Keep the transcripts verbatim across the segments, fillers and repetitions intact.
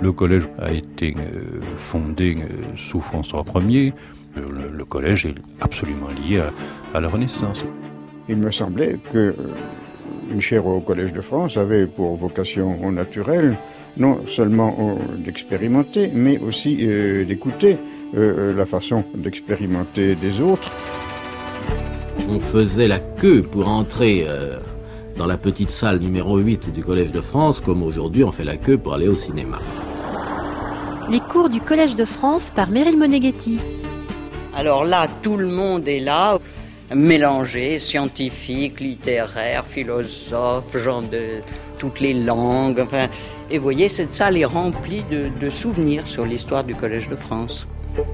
Le collège a été fondé sous François Ier. Le, le collège est absolument lié à, à la Renaissance. Il me semblait que une chaire au Collège de France avait pour vocation naturelle non seulement d'expérimenter, mais aussi euh, d'écouter euh, la façon d'expérimenter des autres. On faisait la queue pour entrer euh, dans la petite salle numéro huit du Collège de France, comme aujourd'hui on fait la queue pour aller au cinéma. Les cours du Collège de France par Meryl Moneghetti. Alors là, tout le monde est là, mélangé, scientifique, littéraire, philosophe, gens de toutes les langues. Enfin, et vous voyez, cette salle est remplie de, de souvenirs sur l'histoire du Collège de France.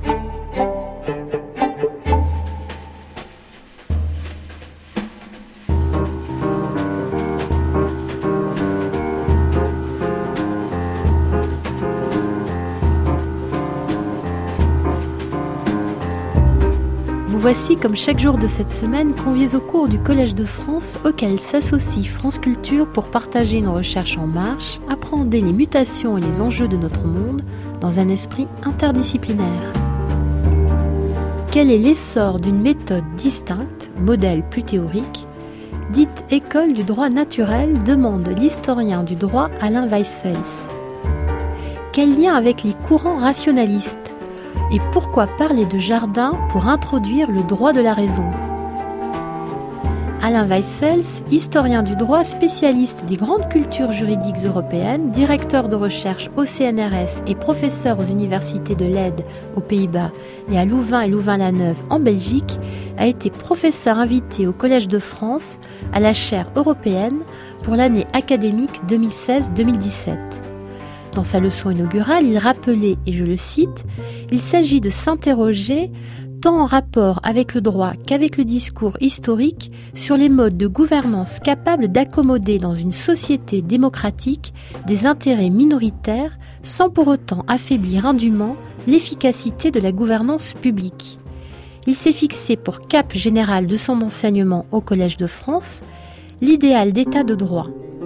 Voici, comme chaque jour de cette semaine, conviés au cours du Collège de France, auquel s'associe France Culture pour partager une recherche en marche, appréhender les mutations et les enjeux de notre monde dans un esprit interdisciplinaire. Quel est l'essor d'une méthode distincte, modèle plus théorique, dite école du droit naturel, demande l'historien du droit Alain Weisfels. Quel lien avec les courants rationalistes ? Et pourquoi parler de jardin pour introduire le droit de la raison ? Alain Weisfels, historien du droit, spécialiste des grandes cultures juridiques européennes, directeur de recherche au C N R S et professeur aux universités de Leyde aux Pays-Bas et à Louvain et Louvain-la-Neuve en Belgique, a été professeur invité au Collège de France à la chaire européenne pour l'année académique deux mille seize deux mille dix-sept. Dans sa leçon inaugurale, il rappelait, et je le cite, « Il s'agit de s'interroger, tant en rapport avec le droit qu'avec le discours historique, sur les modes de gouvernance capables d'accommoder dans une société démocratique des intérêts minoritaires sans pour autant affaiblir indûment l'efficacité de la gouvernance publique. » Il s'est fixé pour cap général de son enseignement au Collège de France l'idéal d'état de droit.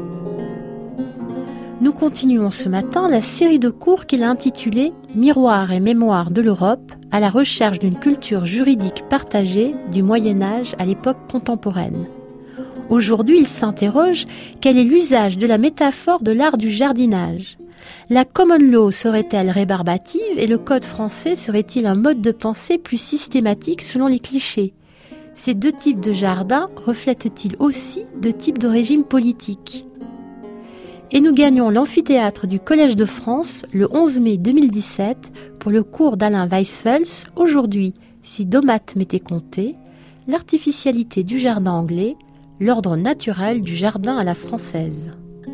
Nous continuons ce matin la série de cours qu'il a intitulée « Miroir et mémoire de l'Europe à la recherche d'une culture juridique partagée du Moyen-Âge à l'époque contemporaine ». Aujourd'hui, il s'interroge quel est l'usage de la métaphore de l'art du jardinage. La common law serait-elle rébarbative et le code français serait-il un mode de pensée plus systématique selon les clichés ? Ces deux types de jardins reflètent-ils aussi deux types de régimes politiques ? Et nous gagnons l'amphithéâtre du Collège de France le onze mai deux mille dix-sept pour le cours d'Alain Weisfels. Aujourd'hui, si Domat m'était compté, l'artificialité du jardin anglais, l'ordre naturel du jardin à la française.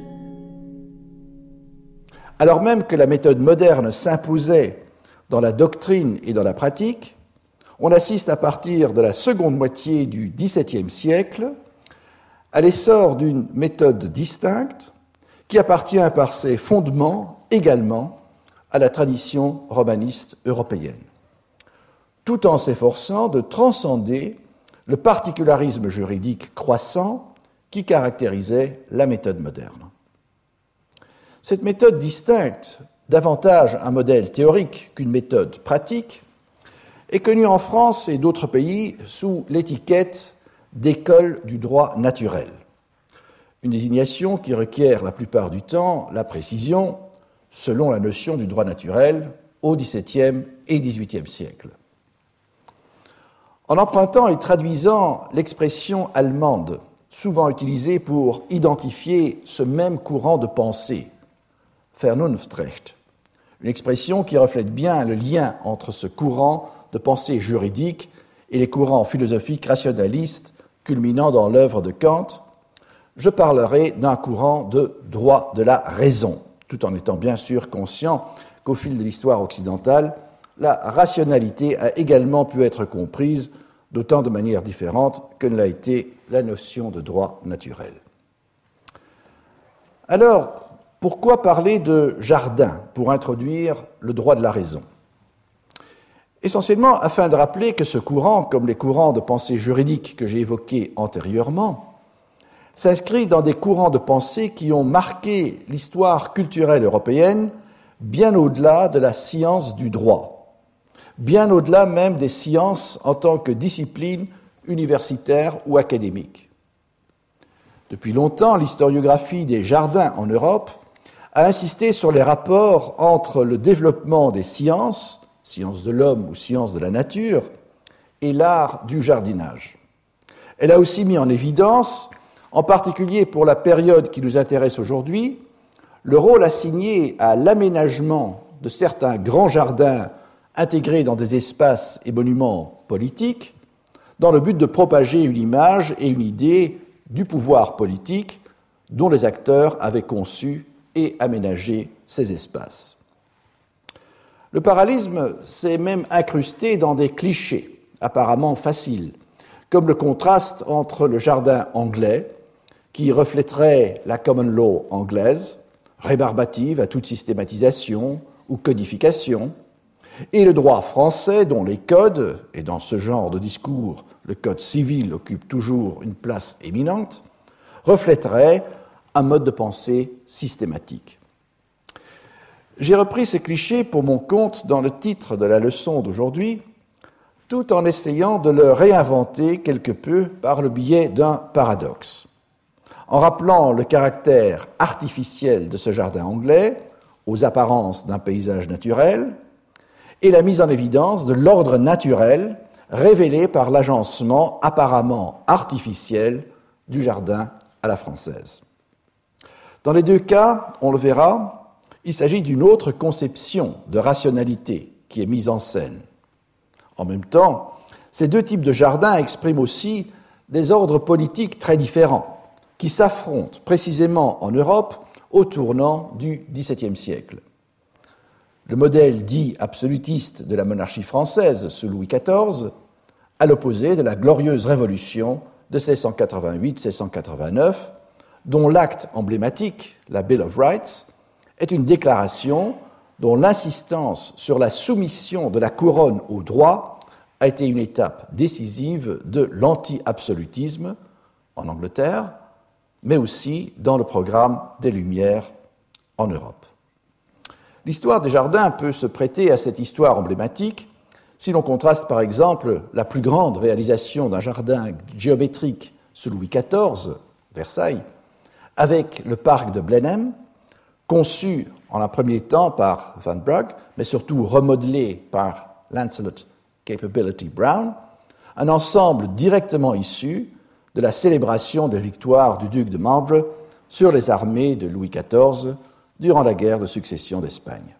Alors même que la méthode moderne s'imposait dans la doctrine et dans la pratique, on assiste à partir de la seconde moitié du dix-septième siècle à l'essor d'une méthode distincte qui appartient par ses fondements également à la tradition romaniste européenne, tout en s'efforçant de transcender le particularisme juridique croissant qui caractérisait la méthode moderne. Cette méthode distincte, davantage un modèle théorique qu'une méthode pratique, est connue en France et d'autres pays sous l'étiquette d'école du droit naturel. Une désignation qui requiert la plupart du temps la précision selon la notion du droit naturel au dix-septième et dix-huitième siècle. En empruntant et traduisant l'expression allemande souvent utilisée pour identifier ce même courant de pensée, Vernunftrecht, une expression qui reflète bien le lien entre ce courant de pensée juridique et les courants philosophiques rationalistes culminant dans l'œuvre de Kant, je parlerai d'un courant de droit de la raison, tout en étant bien sûr conscient qu'au fil de l'histoire occidentale, la rationalité a également pu être comprise d'autant de manières différentes que ne l'a été la notion de droit naturel. Alors, pourquoi parler de jardin pour introduire le droit de la raison ? Essentiellement afin de rappeler que ce courant, comme les courants de pensée juridique que j'ai évoqués antérieurement, s'inscrit dans des courants de pensée qui ont marqué l'histoire culturelle européenne bien au-delà de la science du droit, bien au-delà même des sciences en tant que discipline universitaire ou académique. Depuis longtemps, l'historiographie des jardins en Europe a insisté sur les rapports entre le développement des sciences, sciences de l'homme ou sciences de la nature, et l'art du jardinage. Elle a aussi mis en évidence, en particulier pour la période qui nous intéresse aujourd'hui, le rôle assigné à l'aménagement de certains grands jardins intégrés dans des espaces et monuments politiques, dans le but de propager une image et une idée du pouvoir politique dont les acteurs avaient conçu et aménagé ces espaces. Le parallélisme s'est même incrusté dans des clichés apparemment faciles, comme le contraste entre le jardin anglais, qui reflèterait la common law anglaise, rébarbative à toute systématisation ou codification, et le droit français, dont les codes, et dans ce genre de discours, le code civil occupe toujours une place éminente, reflèteraient un mode de pensée systématique. J'ai repris ces clichés pour mon compte dans le titre de la leçon d'aujourd'hui, tout en essayant de le réinventer quelque peu par le biais d'un paradoxe. En rappelant le caractère artificiel de ce jardin anglais, aux apparences d'un paysage naturel, et la mise en évidence de l'ordre naturel révélé par l'agencement apparemment artificiel du jardin à la française. Dans les deux cas, on le verra, il s'agit d'une autre conception de rationalité qui est mise en scène. En même temps, ces deux types de jardins expriment aussi des ordres politiques très différents, qui s'affrontent précisément en Europe au tournant du dix-septième siècle. Le modèle dit absolutiste de la monarchie française sous Louis quatorze, à l'opposé de la glorieuse révolution de seize cent quatre-vingt-huit seize cent quatre-vingt-neuf, dont l'acte emblématique, la Bill of Rights, est une déclaration dont l'insistance sur la soumission de la couronne au droit a été une étape décisive de l'anti-absolutisme en Angleterre, mais aussi dans le programme des Lumières en Europe. L'histoire des jardins peut se prêter à cette histoire emblématique si l'on contraste par exemple la plus grande réalisation d'un jardin géométrique sous Louis quatorze, Versailles, avec le parc de Blenheim, conçu en un premier temps par Van Brugh, mais surtout remodelé par Lancelot Capability Brown, un ensemble directement issu de la célébration des victoires du duc de Marlborough sur les armées de Louis quatorze durant la guerre de succession d'Espagne.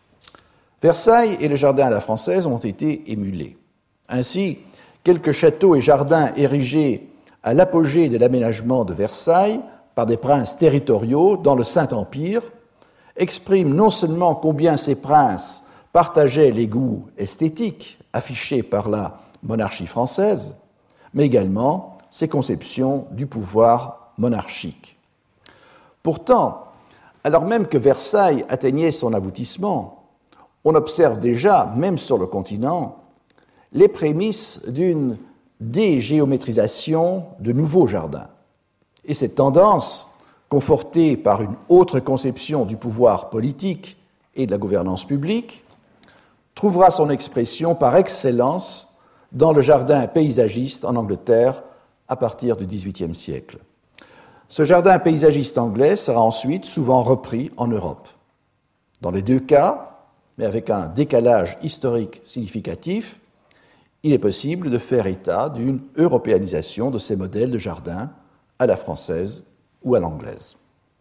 Versailles et le jardin à la française ont été émulés. Ainsi, quelques châteaux et jardins érigés à l'apogée de l'aménagement de Versailles par des princes territoriaux dans le Saint-Empire expriment non seulement combien ces princes partageaient les goûts esthétiques affichés par la monarchie française, mais également ses conceptions du pouvoir monarchique. Pourtant, alors même que Versailles atteignait son aboutissement, on observe déjà, même sur le continent, les prémices d'une dégéométrisation de nouveaux jardins. Et cette tendance, confortée par une autre conception du pouvoir politique et de la gouvernance publique, trouvera son expression par excellence dans le jardin paysagiste en Angleterre à partir du dix-huitième siècle. Ce jardin paysagiste anglais sera ensuite souvent repris en Europe. Dans les deux cas, mais avec un décalage historique significatif, il est possible de faire état d'une européanisation de ces modèles de jardin à la française ou à l'anglaise.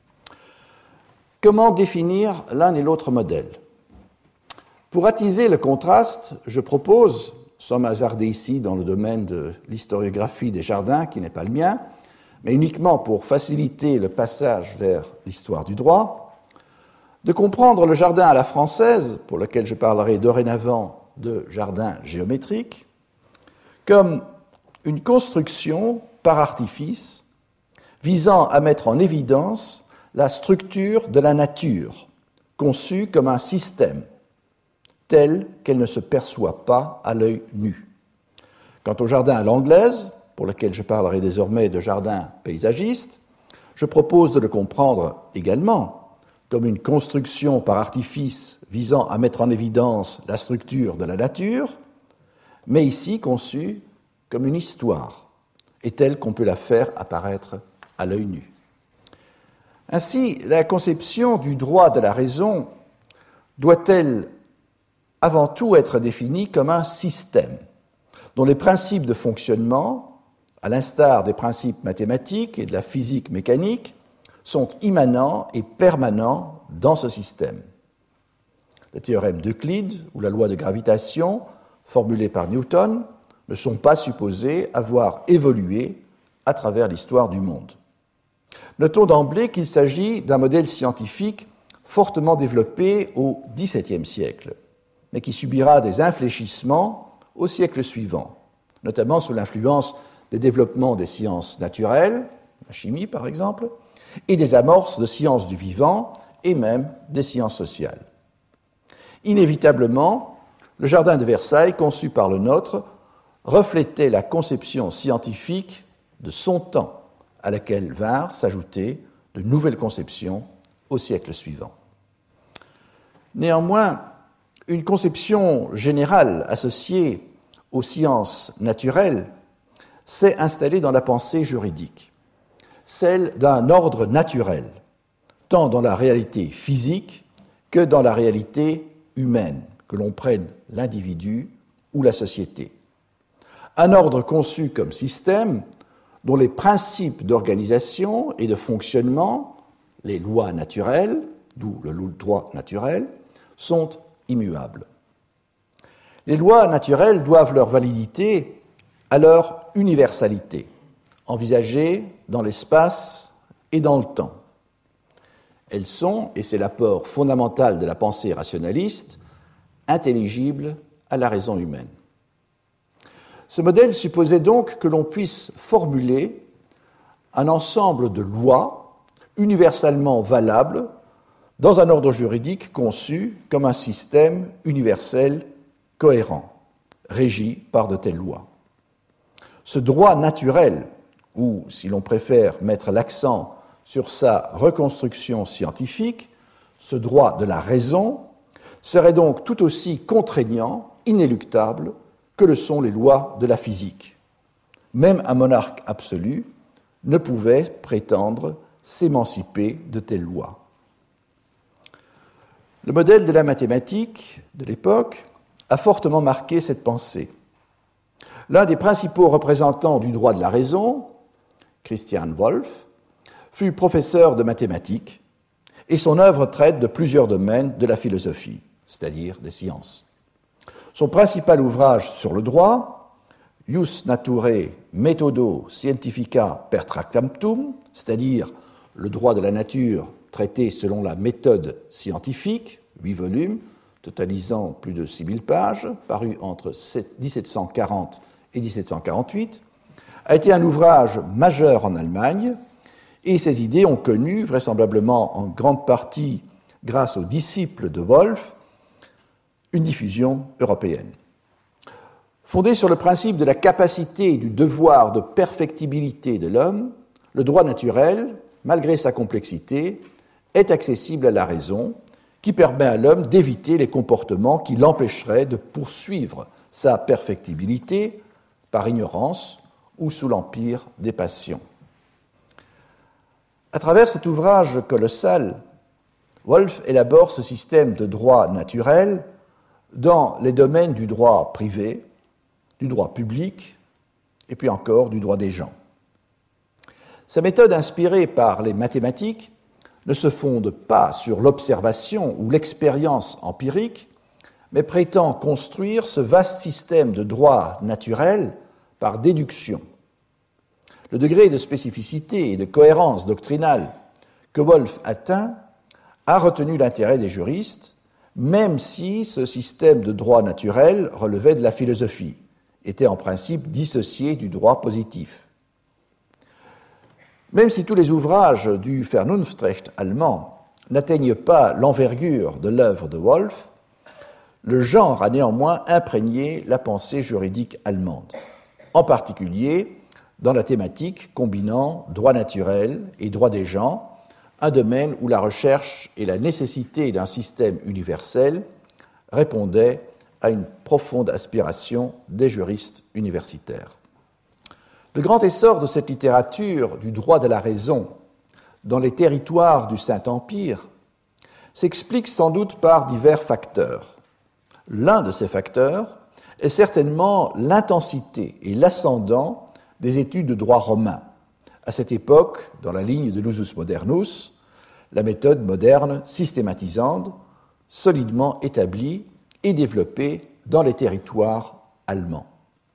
Comment définir l'un et l'autre modèle ? Pour attiser le contraste, je propose, sans m'hasarder ici dans le domaine de l'historiographie des jardins, qui n'est pas le mien, mais uniquement pour faciliter le passage vers l'histoire du droit, de comprendre le jardin à la française, pour lequel je parlerai dorénavant de jardin géométrique, comme une construction par artifice visant à mettre en évidence la structure de la nature, conçue comme un système, telle qu'elle ne se perçoit pas à l'œil nu. Quant au jardin à l'anglaise, pour lequel je parlerai désormais de jardin paysagiste, je propose de le comprendre également comme une construction par artifice visant à mettre en évidence la structure de la nature, mais ici conçue comme une histoire, et telle qu'on peut la faire apparaître à l'œil nu. Ainsi, la conception du droit de la raison doit-elle avant tout être définie comme un système dont les principes de fonctionnement, à l'instar des principes mathématiques et de la physique mécanique, sont immanents et permanents dans ce système. Le théorème d'Euclide ou la loi de gravitation, formulée par Newton, ne sont pas supposés avoir évolué à travers l'histoire du monde. Notons d'emblée qu'il s'agit d'un modèle scientifique fortement développé au dix-septième siècle, mais qui subira des infléchissements au siècle suivant, notamment sous l'influence des développements des sciences naturelles, la chimie par exemple, et des amorces de sciences du vivant et même des sciences sociales. Inévitablement, le jardin de Versailles, conçu par le nôtre, reflétait la conception scientifique de son temps, à laquelle vinrent s'ajouter de nouvelles conceptions au siècle suivant. Néanmoins, une conception générale associée aux sciences naturelles s'est installée dans la pensée juridique, celle d'un ordre naturel, tant dans la réalité physique que dans la réalité humaine, que l'on prenne l'individu ou la société. Un ordre conçu comme système dont les principes d'organisation et de fonctionnement, les lois naturelles, d'où le droit naturel, sont immuables. Les lois naturelles doivent leur validité à leur universalité, envisagée dans l'espace et dans le temps. Elles sont, et c'est l'apport fondamental de la pensée rationaliste, intelligibles à la raison humaine. Ce modèle supposait donc que l'on puisse formuler un ensemble de lois universellement valables dans un ordre juridique conçu comme un système universel cohérent, régi par de telles lois. Ce droit naturel, ou si l'on préfère mettre l'accent sur sa reconstruction scientifique, ce droit de la raison, serait donc tout aussi contraignant, inéluctable, que le sont les lois de la physique. Même un monarque absolu ne pouvait prétendre s'émanciper de telles lois. Le modèle de la mathématique de l'époque a fortement marqué cette pensée. L'un des principaux représentants du droit de la raison, Christian Wolff, fut professeur de mathématiques et son œuvre traite de plusieurs domaines de la philosophie, c'est-à-dire des sciences. Son principal ouvrage sur le droit, Jus Naturae Methodo Scientifica Pertractatum, c'est-à-dire le droit de la nature traité selon la méthode scientifique, huit volumes, totalisant plus de six mille pages, paru entre dix-sept cent quarante et dix-sept cent quarante-huit, a été un ouvrage majeur en Allemagne, et ses idées ont connu, vraisemblablement en grande partie grâce aux disciples de Wolff, une diffusion européenne. Fondé sur le principe de la capacité et du devoir de perfectibilité de l'homme, le droit naturel, malgré sa complexité, est accessible à la raison, qui permet à l'homme d'éviter les comportements qui l'empêcheraient de poursuivre sa perfectibilité par ignorance ou sous l'empire des passions. À travers cet ouvrage colossal, Wolff élabore ce système de droit naturel dans les domaines du droit privé, du droit public et puis encore du droit des gens. Sa méthode inspirée par les mathématiques ne se fonde pas sur l'observation ou l'expérience empirique, mais prétend construire ce vaste système de droit naturel par déduction. Le degré de spécificité et de cohérence doctrinale que Wolff atteint a retenu l'intérêt des juristes, même si ce système de droit naturel relevait de la philosophie, était en principe dissocié du droit positif. Même si tous les ouvrages du Vernunftrecht allemand n'atteignent pas l'envergure de l'œuvre de Wolff, le genre a néanmoins imprégné la pensée juridique allemande, en particulier dans la thématique combinant droit naturel et droit des gens, un domaine où la recherche et la nécessité d'un système universel répondaient à une profonde aspiration des juristes universitaires. Le grand essor de cette littérature du droit de la raison dans les territoires du Saint-Empire s'explique sans doute par divers facteurs. L'un de ces facteurs est certainement l'intensité et l'ascendant des études de droit romain. À cette époque, dans la ligne de l'usus modernus, la méthode moderne systématisante, solidement établie et développée dans les territoires allemands.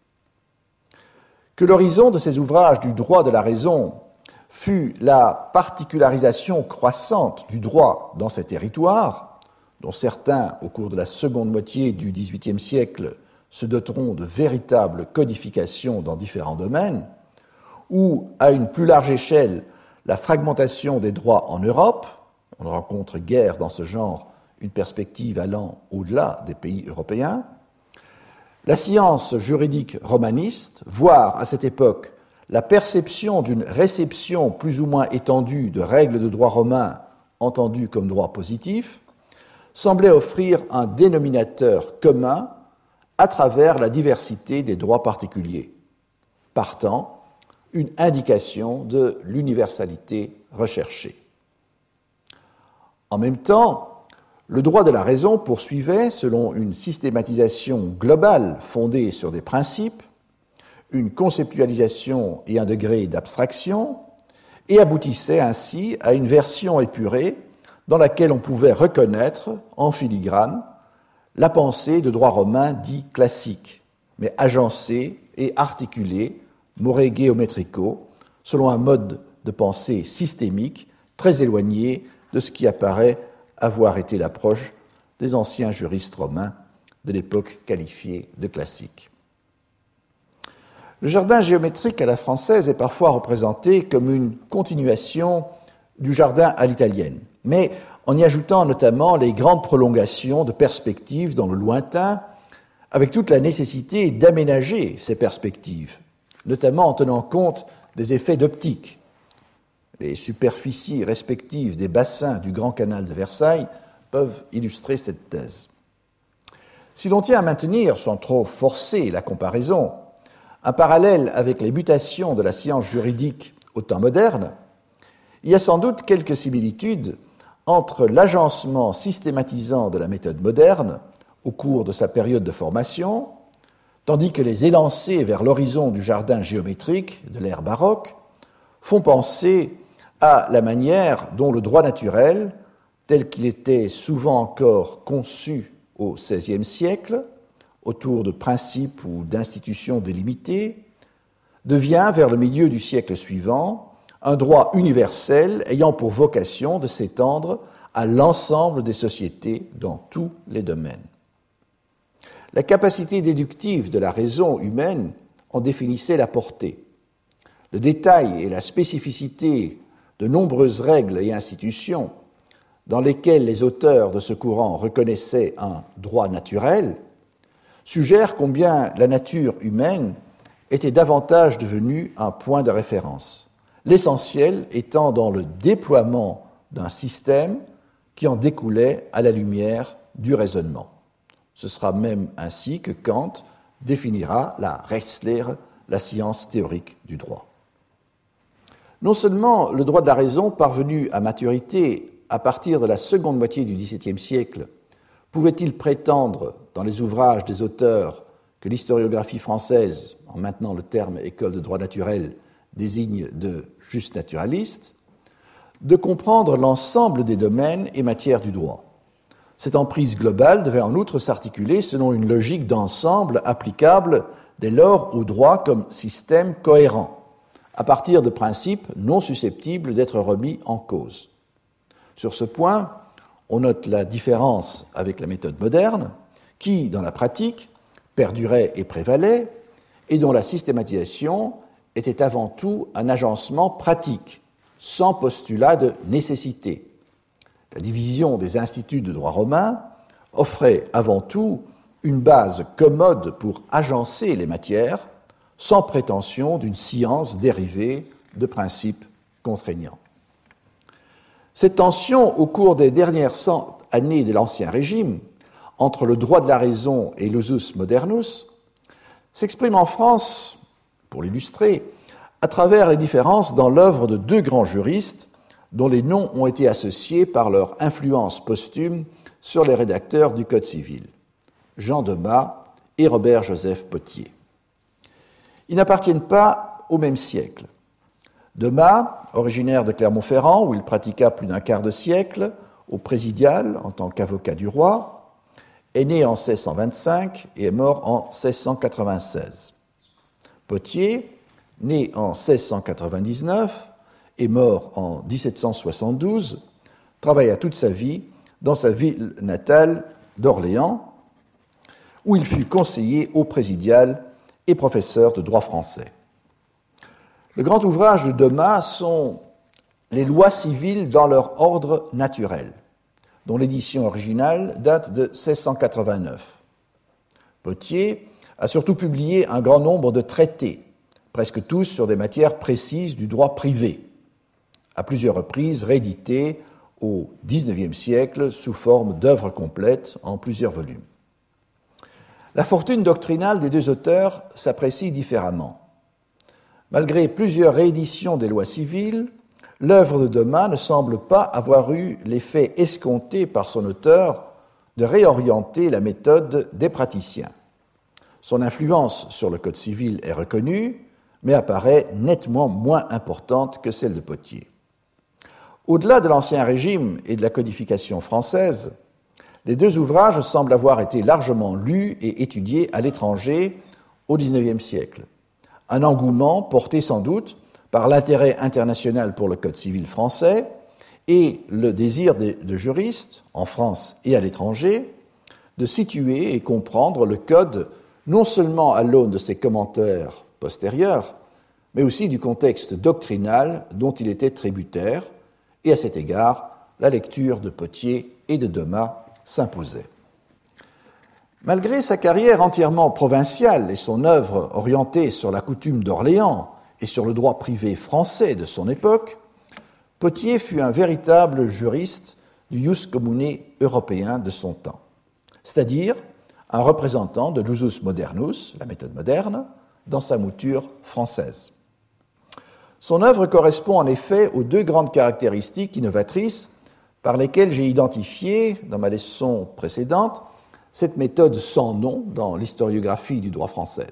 Que l'horizon de ces ouvrages du droit de la raison fut la particularisation croissante du droit dans ces territoires, dont certains, au cours de la seconde moitié du dix-huitième siècle, se doteront de véritables codifications dans différents domaines, ou, à une plus large échelle, la fragmentation des droits en Europe, on ne rencontre guère dans ce genre une perspective allant au-delà des pays européens, la science juridique romaniste, voire à cette époque la perception d'une réception plus ou moins étendue de règles de droit romain entendues comme droit positif, semblait offrir un dénominateur commun à travers la diversité des droits particuliers. Partant, une indication de l'universalité recherchée. En même temps, le droit de la raison poursuivait, selon une systématisation globale fondée sur des principes, une conceptualisation et un degré d'abstraction, et aboutissait ainsi à une version épurée dans laquelle on pouvait reconnaître, en filigrane, la pensée de droit romain dit classique, mais agencée et articulée, more geometrico, selon un mode de pensée systémique très éloigné de ce qui apparaît avoir été l'approche des anciens juristes romains de l'époque qualifiée de classique. Le jardin géométrique à la française est parfois représenté comme une continuation du jardin à l'italienne, mais en y ajoutant notamment les grandes prolongations de perspectives dans le lointain, avec toute la nécessité d'aménager ces perspectives, notamment en tenant compte des effets d'optique. Les superficies respectives des bassins du Grand Canal de Versailles peuvent illustrer cette thèse. Si l'on tient à maintenir, sans trop forcer la comparaison, un parallèle avec les mutations de la science juridique au temps moderne, il y a sans doute quelques similitudes entre l'agencement systématisant de la méthode moderne au cours de sa période de formation, tandis que les élancés vers l'horizon du jardin géométrique de l'ère baroque font penser à la manière dont le droit naturel, tel qu'il était souvent encore conçu au seizième siècle, autour de principes ou d'institutions délimitées, devient, vers le milieu du siècle suivant, un droit universel ayant pour vocation de s'étendre à l'ensemble des sociétés dans tous les domaines. La capacité déductive de la raison humaine en définissait la portée. Le détail et la spécificité de nombreuses règles et institutions dans lesquelles les auteurs de ce courant reconnaissaient un droit naturel suggère combien la nature humaine était davantage devenue un point de référence, l'essentiel étant dans le déploiement d'un système qui en découlait à la lumière du raisonnement. Ce sera même ainsi que Kant définira la Rechtslehre, la science théorique du droit. Non seulement le droit de la raison, parvenu à maturité à partir de la seconde moitié du dix-septième siècle, pouvait-il prétendre, dans les ouvrages des auteurs que l'historiographie française, en maintenant le terme école de droit naturel, désigne de juste naturaliste, de comprendre l'ensemble des domaines et matières du droit. Cette emprise globale devait en outre s'articuler selon une logique d'ensemble applicable dès lors au droit comme système cohérent, à partir de principes non susceptibles d'être remis en cause. Sur ce point, on note la différence avec la méthode moderne, qui, dans la pratique, perdurait et prévalait, et dont la systématisation était avant tout un agencement pratique, sans postulat de nécessité. La division des instituts de droit romain offrait avant tout une base commode pour agencer les matières, sans prétention d'une science dérivée de principes contraignants. Cette tension, au cours des dernières cent années de l'Ancien Régime, entre le droit de la raison et l'usus modernus, s'exprime en France, pour l'illustrer, à travers les différences dans l'œuvre de deux grands juristes dont les noms ont été associés par leur influence posthume sur les rédacteurs du Code civil, Jean Demas et Robert-Joseph Pottier. Ils n'appartiennent pas au même siècle. Demas, originaire de Clermont-Ferrand, où il pratiqua plus d'un quart de siècle, au présidial en tant qu'avocat du roi, est né en seize cent vingt-cinq et est mort en seize cent quatre-vingt-seize. Pottier, né en seize cent quatre-vingt-dix-neuf et mort en dix-sept cent soixante-douze, travailla toute sa vie dans sa ville natale d'Orléans, où il fut conseiller au présidial et professeur de droit français. Le grand ouvrage de Demas sont les lois civiles dans leur ordre naturel, dont l'édition originale date de seize cent quatre-vingt-neuf. Pottier a surtout publié un grand nombre de traités, presque tous sur des matières précises du droit privé, à plusieurs reprises réédités au dix-neuvième siècle sous forme d'œuvres complètes en plusieurs volumes. La fortune doctrinale des deux auteurs s'apprécie différemment. Malgré plusieurs rééditions des lois civiles, l'œuvre de Demas ne semble pas avoir eu l'effet escompté par son auteur de réorienter la méthode des praticiens. Son influence sur le Code civil est reconnue, mais apparaît nettement moins importante que celle de Pottier. Au-delà de l'Ancien Régime et de la codification française, les deux ouvrages semblent avoir été largement lus et étudiés à l'étranger au dix-neuvième siècle. Un engouement porté sans doute par l'intérêt international pour le Code civil français et le désir de, de juristes, en France et à l'étranger, de situer et comprendre le Code non seulement à l'aune de ses commentaires postérieurs, mais aussi du contexte doctrinal dont il était tributaire, et à cet égard, la lecture de Pottier et de Demas s'imposait. Malgré sa carrière entièrement provinciale et son œuvre orientée sur la coutume d'Orléans et sur le droit privé français de son époque, Pottier fut un véritable juriste du ius commune européen de son temps, c'est-à-dire un représentant de l'usus modernus, la méthode moderne, dans sa mouture française. Son œuvre correspond en effet aux deux grandes caractéristiques innovatrices par lesquelles j'ai identifié, dans ma leçon précédente, cette méthode sans nom dans l'historiographie du droit français.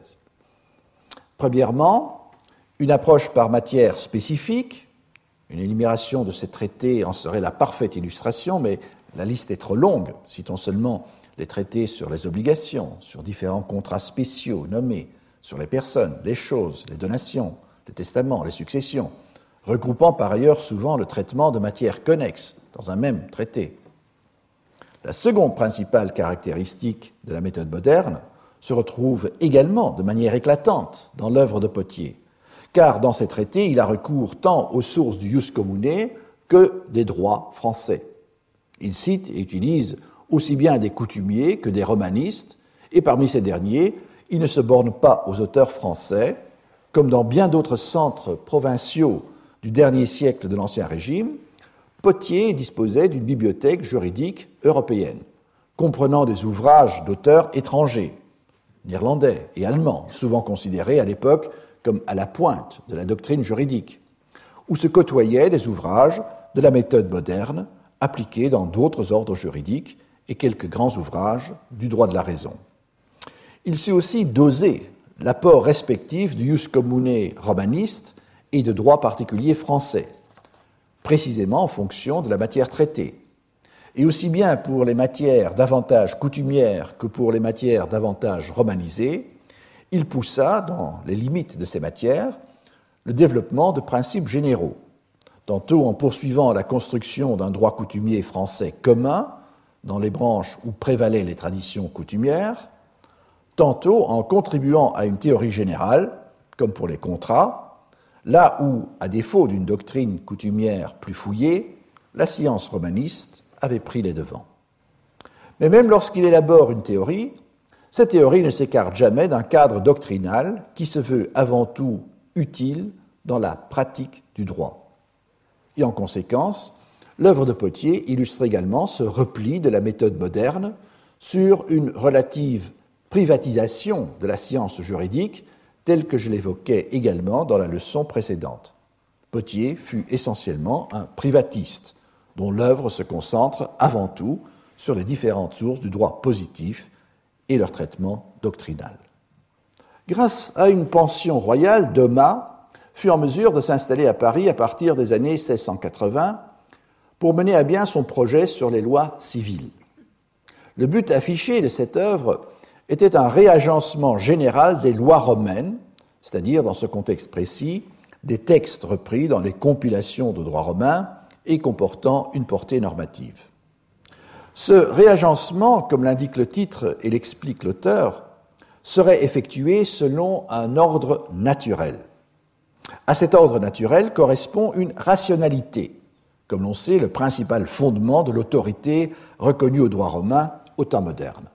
Premièrement, une approche par matière spécifique. Une énumération de ces traités en serait la parfaite illustration, mais la liste est trop longue. Citons seulement les traités sur les obligations, sur différents contrats spéciaux nommés, sur les personnes, les choses, les donations, les testaments, les successions, regroupant par ailleurs souvent le traitement de matières connexes dans un même traité. La seconde principale caractéristique de la méthode moderne se retrouve également de manière éclatante dans l'œuvre de Pottier, car dans ces traités, il a recours tant aux sources du ius commune que des droits français. Il cite et utilise aussi bien des coutumiers que des romanistes, et parmi ces derniers, il ne se borne pas aux auteurs français, comme dans bien d'autres centres provinciaux du dernier siècle de l'Ancien Régime. Pottier disposait d'une bibliothèque juridique européenne, comprenant des ouvrages d'auteurs étrangers, néerlandais et allemands, souvent considérés à l'époque comme à la pointe de la doctrine juridique, où se côtoyaient des ouvrages de la méthode moderne appliqués dans d'autres ordres juridiques et quelques grands ouvrages du droit de la raison. Il sut aussi doser l'apport respectif du ius commune romaniste et de droit particulier français, précisément en fonction de la matière traitée. Et aussi bien pour les matières davantage coutumières que pour les matières davantage romanisées, il poussa, dans les limites de ces matières, le développement de principes généraux, tantôt en poursuivant la construction d'un droit coutumier français commun dans les branches où prévalaient les traditions coutumières, tantôt en contribuant à une théorie générale, comme pour les contrats, là où, à défaut d'une doctrine coutumière plus fouillée, la science romaniste avait pris les devants. Mais même lorsqu'il élabore une théorie, cette théorie ne s'écarte jamais d'un cadre doctrinal qui se veut avant tout utile dans la pratique du droit. Et en conséquence, L'œuvre de Pothier illustre également ce repli de la méthode moderne sur une relative privatisation de la science juridique, telle que je l'évoquais également dans la leçon précédente. Pothier fut essentiellement un privatiste, dont l'œuvre se concentre avant tout sur les différentes sources du droit positif et leur traitement doctrinal. Grâce à une pension royale, Domat fut en mesure de s'installer à Paris à partir des années seize cent quatre-vingts pour mener à bien son projet sur les lois civiles. Le but affiché de cette œuvre était un réagencement général des lois romaines, c'est-à-dire, dans ce contexte précis, des textes repris dans les compilations de droit romain et comportant une portée normative. Ce réagencement, comme l'indique le titre et l'explique l'auteur, serait effectué selon un ordre naturel. À cet ordre naturel correspond une rationalité, comme l'on sait, le principal fondement de l'autorité reconnue au droit romain au temps moderne.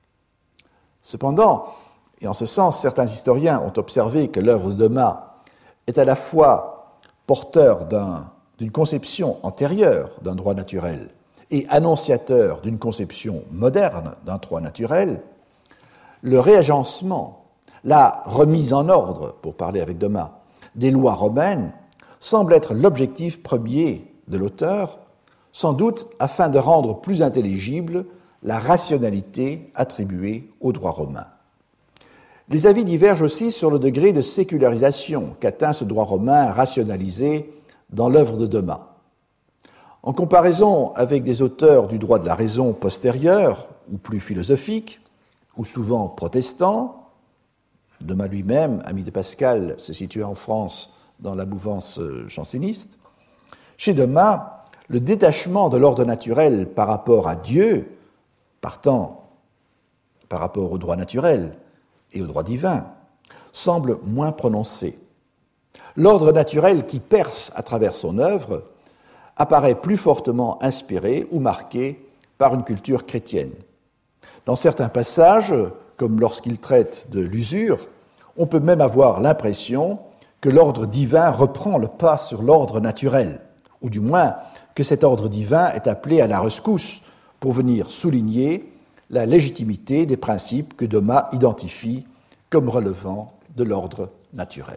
Cependant, et en ce sens, certains historiens ont observé que l'œuvre de Domat est à la fois porteur d'un, d'une conception antérieure d'un droit naturel et annonciateur d'une conception moderne d'un droit naturel, le réagencement, la remise en ordre, pour parler avec Domat, des lois romaines semble être l'objectif premier de l'auteur, sans doute afin de rendre plus intelligible la rationalité attribuée au droit romain. Les avis divergent aussi sur le degré de sécularisation qu'atteint ce droit romain rationalisé dans l'œuvre de Domat. En comparaison avec des auteurs du droit de la raison postérieur, ou plus philosophiques, ou souvent protestants, Domat lui-même, ami de Pascal, se situait en France dans la mouvance janséniste, chez Domat, le détachement de l'ordre naturel par rapport à Dieu, partant par rapport au droit naturel et au droit divin, semble moins prononcé. L'ordre naturel qui perce à travers son œuvre apparaît plus fortement inspiré ou marqué par une culture chrétienne. Dans certains passages, comme lorsqu'il traite de l'usure, on peut même avoir l'impression que l'ordre divin reprend le pas sur l'ordre naturel, ou du moins que cet ordre divin est appelé à la rescousse pour venir souligner la légitimité des principes que Domat identifie comme relevant de l'ordre naturel.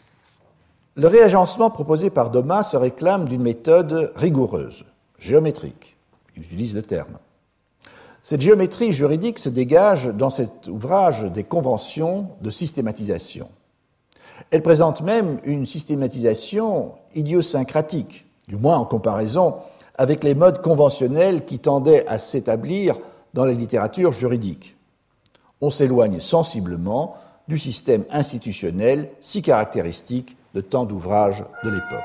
Le réagencement proposé par Domat se réclame d'une méthode rigoureuse, géométrique, il utilise le terme. Cette géométrie juridique se dégage dans cet ouvrage des conventions de systématisation. Elle présente même une systématisation idiosyncratique, du moins en comparaison avec les modes conventionnels qui tendaient à s'établir dans la littérature juridique. On s'éloigne sensiblement du système institutionnel si caractéristique de tant d'ouvrages de l'époque.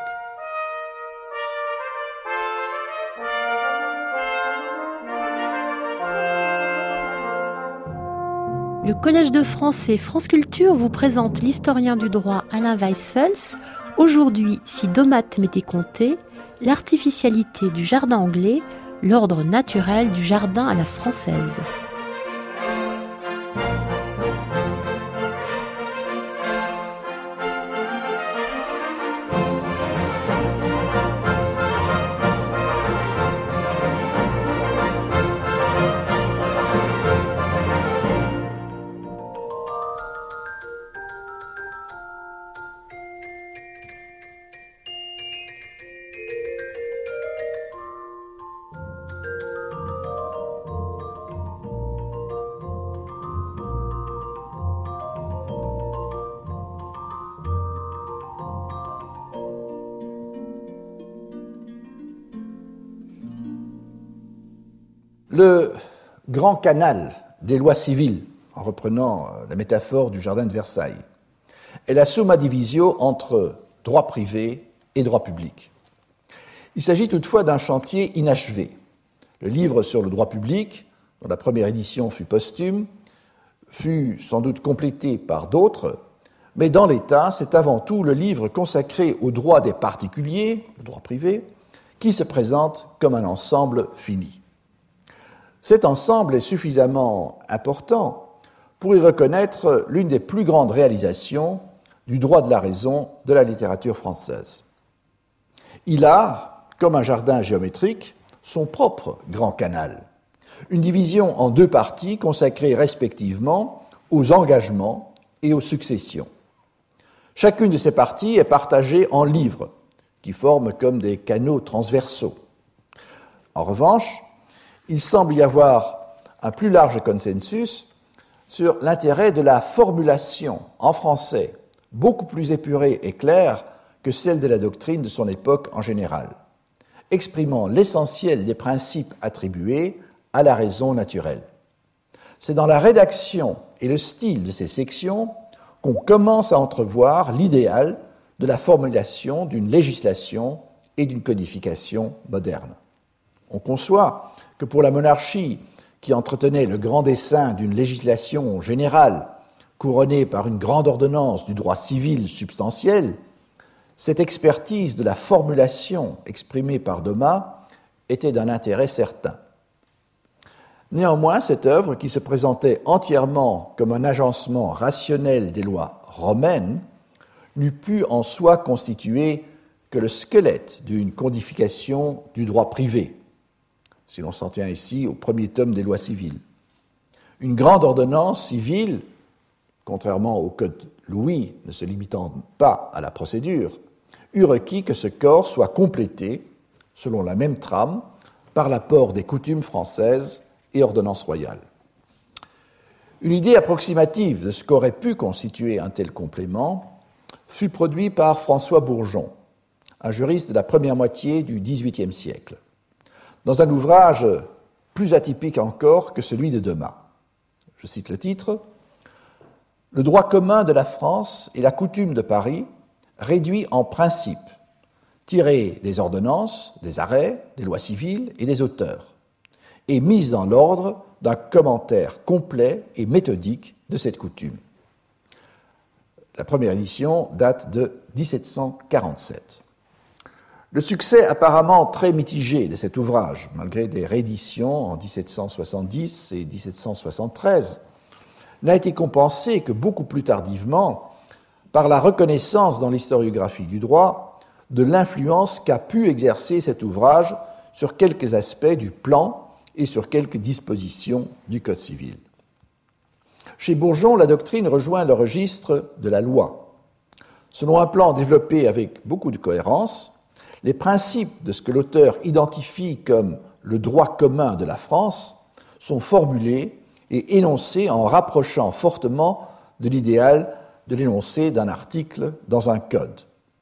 Le Collège de France et France Culture vous présente l'historien du droit Alain Weisfels. Aujourd'hui, si Domat m'était compté, l'artificialité du jardin anglais, l'ordre naturel du jardin à la française. Le grand canal des lois civiles, en reprenant la métaphore du jardin de Versailles, est la summa divisio entre droit privé et droit public. Il s'agit toutefois d'un chantier inachevé. Le livre sur le droit public, dont la première édition fut posthume, fut sans doute complété par d'autres, mais dans l'État, c'est avant tout le livre consacré au droit des particuliers, le droit privé, qui se présente comme un ensemble fini. Cet ensemble est suffisamment important pour y reconnaître l'une des plus grandes réalisations du droit de la raison de la littérature française. Il a, comme un jardin géométrique, son propre grand canal. Une division en deux parties consacrées respectivement aux engagements et aux successions. Chacune de ces parties est partagée en livres, qui forment comme des canaux transversaux. En revanche, il semble y avoir un plus large consensus sur l'intérêt de la formulation en français, beaucoup plus épurée et claire que celle de la doctrine de son époque en général, exprimant l'essentiel des principes attribués à la raison naturelle. C'est dans la rédaction et le style de ces sections qu'on commence à entrevoir l'idéal de la formulation d'une législation et d'une codification moderne. On conçoit que pour la monarchie qui entretenait le grand dessein d'une législation générale couronnée par une grande ordonnance du droit civil substantiel, cette expertise de la formulation exprimée par Domat était d'un intérêt certain. Néanmoins, cette œuvre, qui se présentait entièrement comme un agencement rationnel des lois romaines, n'eût pu en soi constituer que le squelette d'une codification du droit privé, si l'on s'en tient ici au premier tome des lois civiles. Une grande ordonnance civile, contrairement au Code Louis, ne se limitant pas à la procédure, eût requis que ce corps soit complété, selon la même trame, par l'apport des coutumes françaises et ordonnances royales. Une idée approximative de ce qu'aurait pu constituer un tel complément fut produite par François Bourgeon, un juriste de la première moitié du dix-huitième siècle, dans un ouvrage plus atypique encore que celui de Domat. Je cite le titre: « Le droit commun de la France et la coutume de Paris réduit en principe, tirés des ordonnances, des arrêts, des lois civiles et des auteurs, et mise dans l'ordre d'un commentaire complet et méthodique de cette coutume. » La première édition date de dix-sept cent quarante-sept. Le succès apparemment très mitigé de cet ouvrage, malgré des rééditions en dix-sept cent soixante-dix et dix-sept cent soixante-treize, n'a été compensé que beaucoup plus tardivement par la reconnaissance dans l'historiographie du droit de l'influence qu'a pu exercer cet ouvrage sur quelques aspects du plan et sur quelques dispositions du Code civil. Chez Bourgeon, la doctrine rejoint le registre de la loi. Selon un plan développé avec beaucoup de cohérence, les principes de ce que l'auteur identifie comme le droit commun de la France sont formulés et énoncés en rapprochant fortement de l'idéal de l'énoncé d'un article dans un code.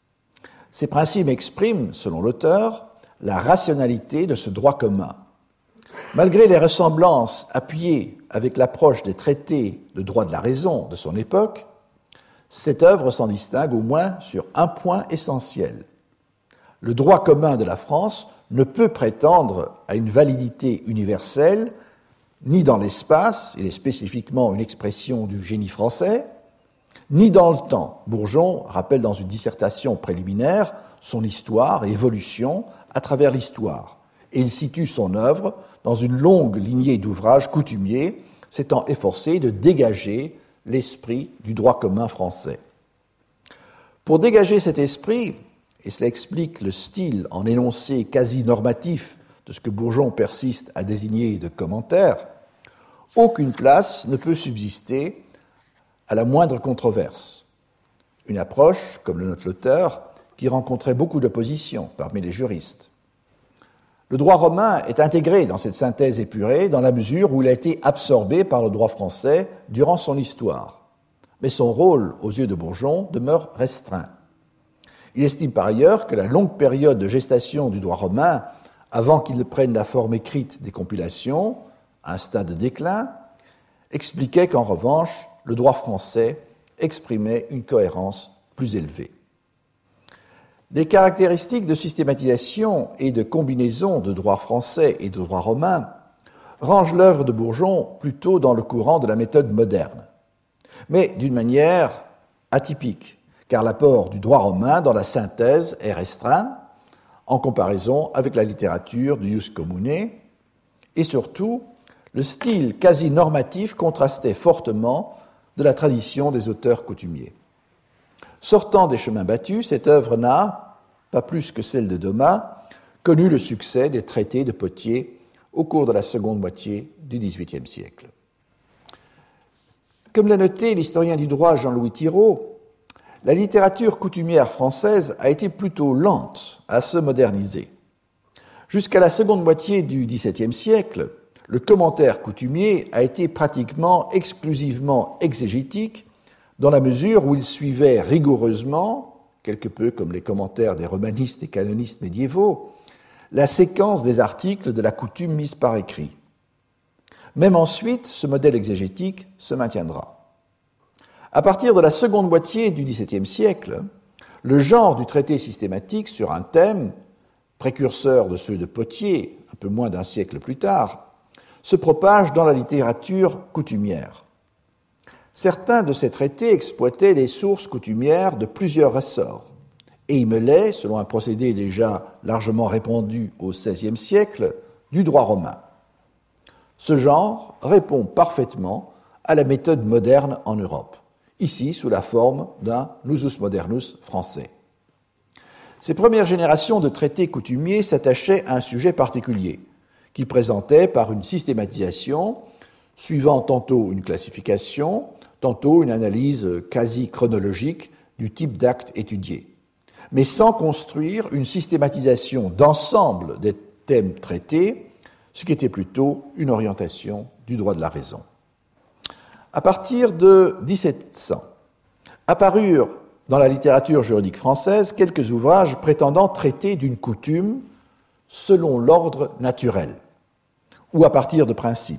Ces principes expriment, selon l'auteur, la rationalité de ce droit commun. Malgré les ressemblances appuyées avec l'approche des traités de droit de la raison de son époque, cette œuvre s'en distingue au moins sur un point essentiel. Le droit commun de la France ne peut prétendre à une validité universelle, ni dans l'espace, il est spécifiquement une expression du génie français, ni dans le temps. Bourgeon rappelle dans une dissertation préliminaire son histoire et évolution à travers l'histoire, et il situe son œuvre dans une longue lignée d'ouvrages coutumiers s'étant efforcé de dégager l'esprit du droit commun français. Pour dégager cet esprit, et cela explique le style en énoncé quasi normatif de ce que Bourgeon persiste à désigner de commentaire, aucune place ne peut subsister à la moindre controverse. Une approche, comme le note l'auteur, qui rencontrait beaucoup d'opposition parmi les juristes. Le droit romain est intégré dans cette synthèse épurée dans la mesure où il a été absorbé par le droit français durant son histoire. Mais son rôle, aux yeux de Bourgeon, demeure restreint. Il estime par ailleurs que la longue période de gestation du droit romain, avant qu'il ne prenne la forme écrite des compilations, à un stade de déclin, expliquait qu'en revanche, le droit français exprimait une cohérence plus élevée. Les caractéristiques de systématisation et de combinaison de droit français et de droit romain rangent l'œuvre de Bourgeon plutôt dans le courant de la méthode moderne, mais d'une manière atypique, car l'apport du droit romain dans la synthèse est restreint en comparaison avec la littérature du Ius Commune, et surtout, le style quasi normatif contrastait fortement de la tradition des auteurs coutumiers. Sortant des chemins battus, cette œuvre n'a, pas plus que celle de Domat, connut le succès des traités de Potier au cours de la seconde moitié du dix-huitième siècle. Comme l'a noté l'historien du droit Jean-Louis Thiroux, la littérature coutumière française a été plutôt lente à se moderniser. Jusqu'à la seconde moitié du dix-septième siècle, le commentaire coutumier a été pratiquement exclusivement exégétique dans la mesure où il suivait rigoureusement, quelque peu comme les commentaires des romanistes et canonistes médiévaux, la séquence des articles de la coutume mise par écrit. Même ensuite, ce modèle exégétique se maintiendra. À partir de la seconde moitié du dix-septième siècle, le genre du traité systématique sur un thème, précurseur de ceux de Potier, un peu moins d'un siècle plus tard, se propage dans la littérature coutumière. Certains de ces traités exploitaient les sources coutumières de plusieurs ressorts et y mêlaient, selon un procédé déjà largement répandu au seizième siècle, du droit romain. Ce genre répond parfaitement à la méthode moderne en Europe, ici sous la forme d'un nusus modernus français. Ces premières générations de traités coutumiers s'attachaient à un sujet particulier, qu'ils présentaient par une systématisation, suivant tantôt une classification, tantôt une analyse quasi chronologique du type d'acte étudié, mais sans construire une systématisation d'ensemble des thèmes traités, ce qui était plutôt une orientation du droit de la raison. À partir de dix-sept cents, apparurent dans la littérature juridique française quelques ouvrages prétendant traiter d'une coutume selon l'ordre naturel, ou à partir de principes.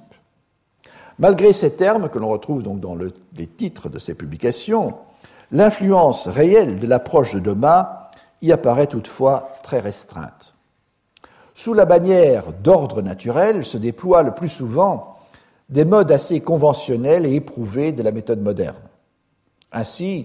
Malgré ces termes, que l'on retrouve donc dans le, les titres de ces publications, l'influence réelle de l'approche de Domat y apparaît toutefois très restreinte. Sous la bannière d'ordre naturel se déploient le plus souvent des modes assez conventionnels et éprouvés de la méthode moderne. Ainsi,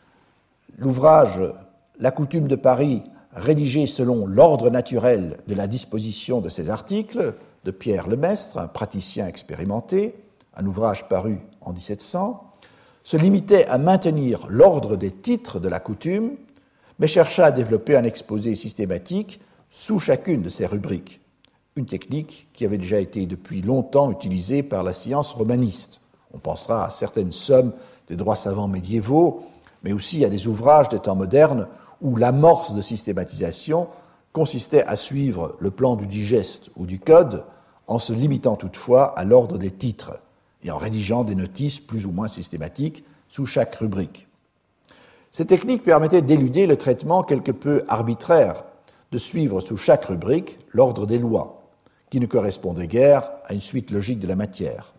l'ouvrage « La coutume de Paris », rédigé selon l'ordre naturel de la disposition de ces articles, de Pierre Lemestre, un praticien expérimenté, un ouvrage paru en dix-sept cents, se limitait à maintenir l'ordre des titres de la coutume, mais chercha à développer un exposé systématique sous chacune de ces rubriques, une technique qui avait déjà été depuis longtemps utilisée par la science romaniste. On pensera à certaines sommes des droits savants médiévaux, mais aussi à des ouvrages des temps modernes où l'amorce de systématisation consistait à suivre le plan du digeste ou du code en se limitant toutefois à l'ordre des titres et en rédigeant des notices plus ou moins systématiques sous chaque rubrique. Ces techniques permettaient d'éluder le traitement quelque peu arbitraire de suivre sous chaque rubrique l'ordre des lois, qui ne correspondait guère à une suite logique de la matière.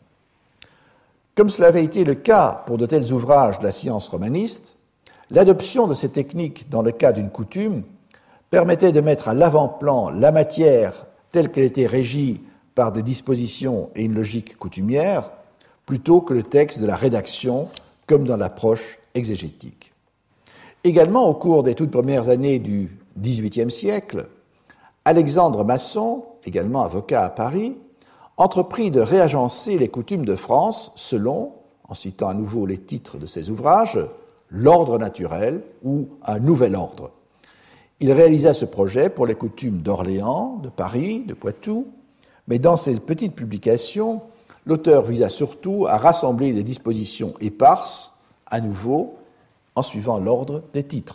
Comme cela avait été le cas pour de tels ouvrages de la science romaniste, l'adoption de ces techniques dans le cas d'une coutume permettait de mettre à l'avant-plan la matière telle qu'elle était régie par des dispositions et une logique coutumière, plutôt que le texte de la rédaction, comme dans l'approche exégétique. Également, au cours des toutes premières années du dix-huitième siècle, Alexandre Masson, également avocat à Paris, entreprit de réagencer les coutumes de France selon, en citant à nouveau les titres de ses ouvrages, l'ordre naturel ou un nouvel ordre. Il réalisa ce projet pour les coutumes d'Orléans, de Paris, de Poitou, mais dans ses petites publications, l'auteur visa surtout à rassembler des dispositions éparses, à nouveau, en suivant l'ordre des titres.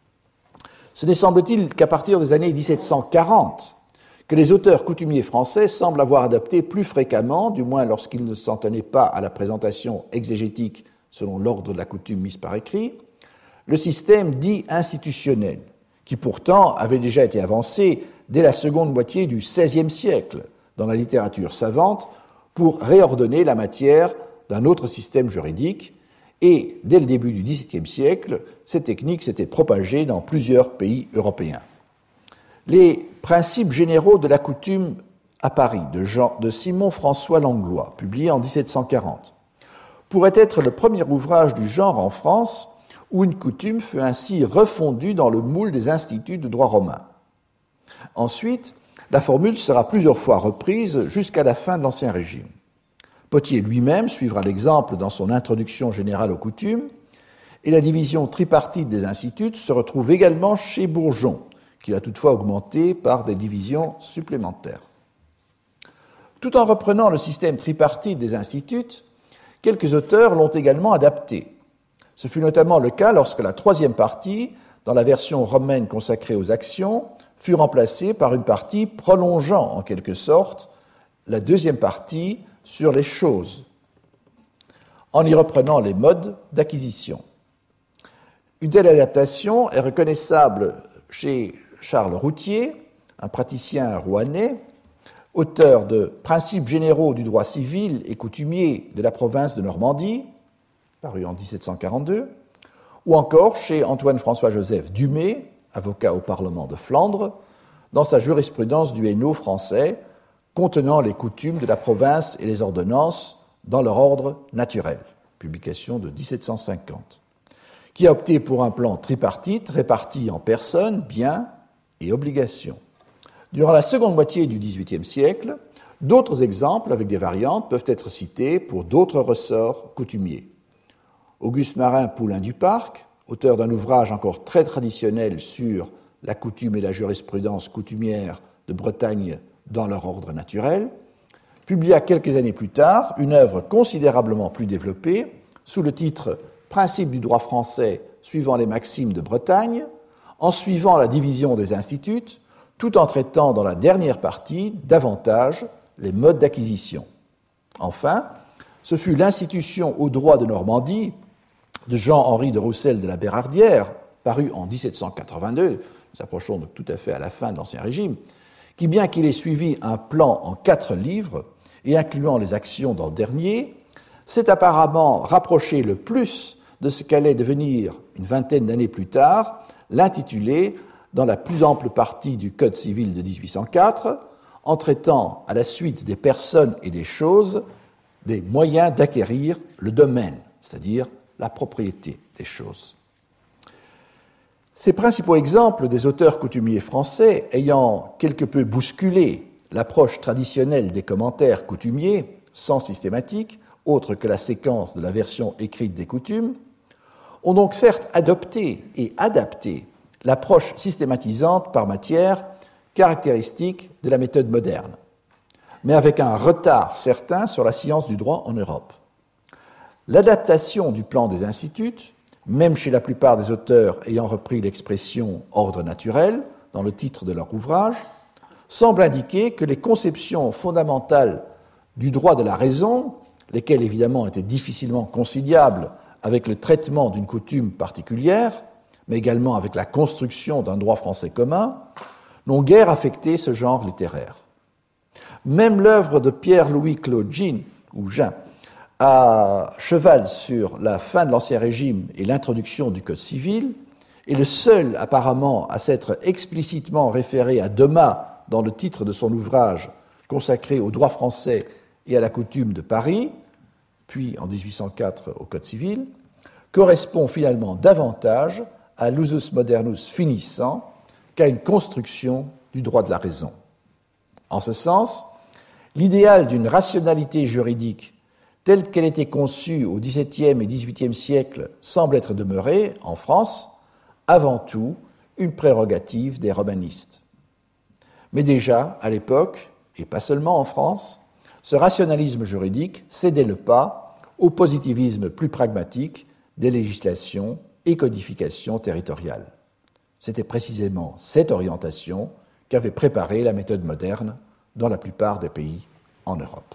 Ce n'est, semble-t-il, qu'à partir des années dix-sept cent quarante que les auteurs coutumiers français semblent avoir adopté plus fréquemment, du moins lorsqu'ils ne s'en tenaient pas à la présentation exégétique selon l'ordre de la coutume mise par écrit, le système dit institutionnel, qui pourtant avait déjà été avancé dès la seconde moitié du seizième siècle dans la littérature savante pour réordonner la matière d'un autre système juridique, et dès le début du dix-septième siècle, cette technique s'était propagée dans plusieurs pays européens. Les principes généraux de la coutume à Paris de, Jean, de Simon-François Langlois, publié en dix-sept cent quarante, pourrait être le premier ouvrage du genre en France où une coutume fut ainsi refondue dans le moule des instituts de droit romain. Ensuite, la formule sera plusieurs fois reprise jusqu'à la fin de l'Ancien Régime. Potier lui-même suivra l'exemple dans son introduction générale aux coutumes, et la division tripartite des instituts se retrouve également chez Bourgeon, qu'il a toutefois augmenté par des divisions supplémentaires. Tout en reprenant le système tripartite des instituts, quelques auteurs l'ont également adapté. Ce fut notamment le cas lorsque la troisième partie, dans la version romaine consacrée aux actions, fut remplacée par une partie prolongeant en quelque sorte la deuxième partie sur les choses, en y reprenant les modes d'acquisition. Une telle adaptation est reconnaissable chez Charles Routhier, un praticien rouennais, auteur de Principes généraux du droit civil et coutumier de la province de Normandie, paru en dix-sept cent quarante-deux, ou encore chez Antoine-François-Joseph Dumay, avocat au Parlement de Flandre, dans sa jurisprudence du Hainaut français, contenant les coutumes de la province et les ordonnances dans leur ordre naturel, publication de dix-sept cent cinquante, qui a opté pour un plan tripartite réparti en personnes, biens et obligations. Durant la seconde moitié du dix-huitième siècle, d'autres exemples avec des variantes peuvent être cités pour d'autres ressorts coutumiers. Auguste Marin-Poulain du Parc, auteur d'un ouvrage encore très traditionnel sur la coutume et la jurisprudence coutumière de Bretagne dans leur ordre naturel, publia quelques années plus tard une œuvre considérablement plus développée sous le titre « Principes du droit français suivant les maximes de Bretagne », en suivant la division des instituts, tout en traitant dans la dernière partie davantage les modes d'acquisition. Enfin, ce fut l'institution au droit de Normandie de Jean-Henri de Roussel de la Bérardière, paru en dix-sept cent quatre-vingt-deux, nous approchons donc tout à fait à la fin de l'Ancien Régime, qui, bien qu'il ait suivi un plan en quatre livres et incluant les actions dans le dernier, s'est apparemment rapproché le plus de ce qu'allait devenir, une vingtaine d'années plus tard, l'intitulé dans la plus ample partie du Code civil de dix-huit cent quatre, en traitant à la suite des personnes et des choses des moyens d'acquérir le domaine, c'est-à-dire la propriété des choses. Ces principaux exemples des auteurs coutumiers français ayant quelque peu bousculé l'approche traditionnelle des commentaires coutumiers, sans systématique, autre que la séquence de la version écrite des coutumes, ont donc certes adopté et adapté l'approche systématisante par matière caractéristique de la méthode moderne, mais avec un retard certain sur la science du droit en Europe. L'adaptation du plan des instituts, même chez la plupart des auteurs ayant repris l'expression « ordre naturel » dans le titre de leur ouvrage, semble indiquer que les conceptions fondamentales du droit de la raison, lesquelles évidemment étaient difficilement conciliables avec le traitement d'une coutume particulière, mais également avec la construction d'un droit français commun, n'ont guère affecté ce genre littéraire. Même l'œuvre de Pierre-Louis Claude Gin, ou Gin, à cheval sur la fin de l'Ancien Régime et l'introduction du Code civil, est le seul apparemment à s'être explicitement référé à Demas dans le titre de son ouvrage consacré au droit français et à la coutume de Paris, puis en dix-huit cent quatre au Code civil, correspond finalement davantage à l'usus modernus finissant qu'à une construction du droit de la raison. En ce sens, l'idéal d'une rationalité juridique telle qu'elle était conçue au dix-septième et dix-huitième siècle semble être demeurée, en France, avant tout une prérogative des romanistes. Mais déjà, à l'époque, et pas seulement en France, ce rationalisme juridique cédait le pas au positivisme plus pragmatique des législations et codifications territoriales. C'était précisément cette orientation qu'avait préparée la méthode moderne dans la plupart des pays en Europe.